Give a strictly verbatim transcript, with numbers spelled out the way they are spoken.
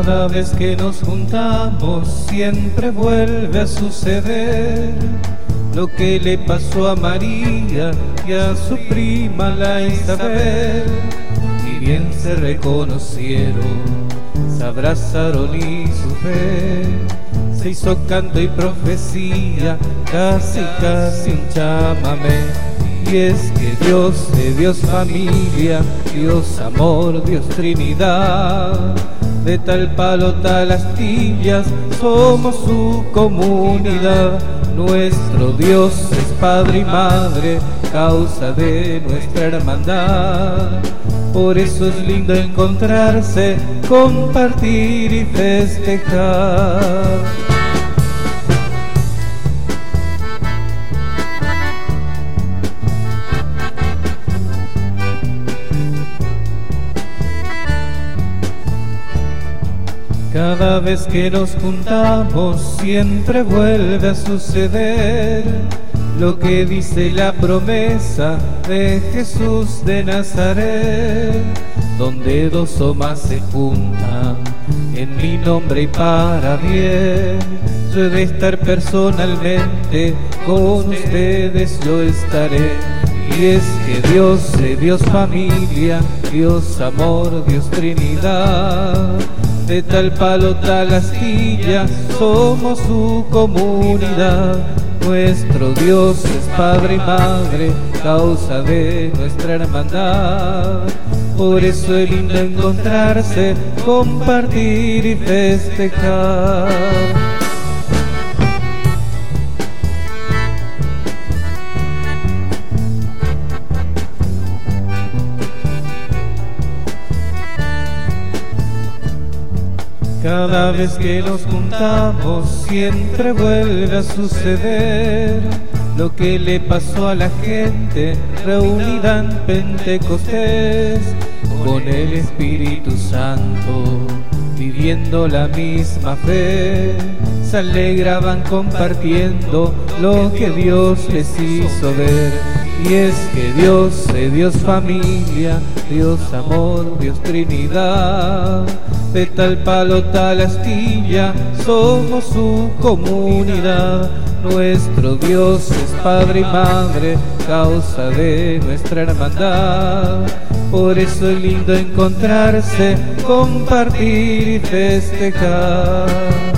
Cada vez que nos juntamos siempre vuelve a suceder lo que le pasó a María y a su prima la Isabel. Y bien se reconocieron, se abrazaron y su fe se hizo canto y profecía, casi casi un chamamé. Y es que Dios de Dios familia, Dios amor, Dios Trinidad, de tal palo tal astillas somos su comunidad. Nuestro Dios es Padre y Madre, causa de nuestra hermandad. Por eso es lindo encontrarse, compartir y festejar. Cada vez que nos juntamos siempre vuelve a suceder lo que dice la promesa de Jesús de Nazaret, donde dos o más se juntan en mi nombre y para bien. Yo he de estar personalmente con ustedes, yo estaré. Y es que Dios de Dios familia, Dios amor, Dios Trinidad, de tal palo tal astilla somos su comunidad. Nuestro Dios es Padre y Madre, causa de nuestra hermandad. Por eso es lindo encontrarse, compartir y festejar. Cada vez que nos juntamos siempre vuelve a suceder lo que le pasó a la gente reunida en Pentecostés, con el Espíritu Santo viviendo la misma fe. Se alegraban compartiendo lo que Dios les hizo ver. Y es que Dios es Dios familia, Dios amor, Dios Trinidad, de tal palo tal astilla somos su comunidad. Nuestro Dios es Padre y Madre, causa de nuestra hermandad. Por eso es lindo encontrarse, compartir y festejar.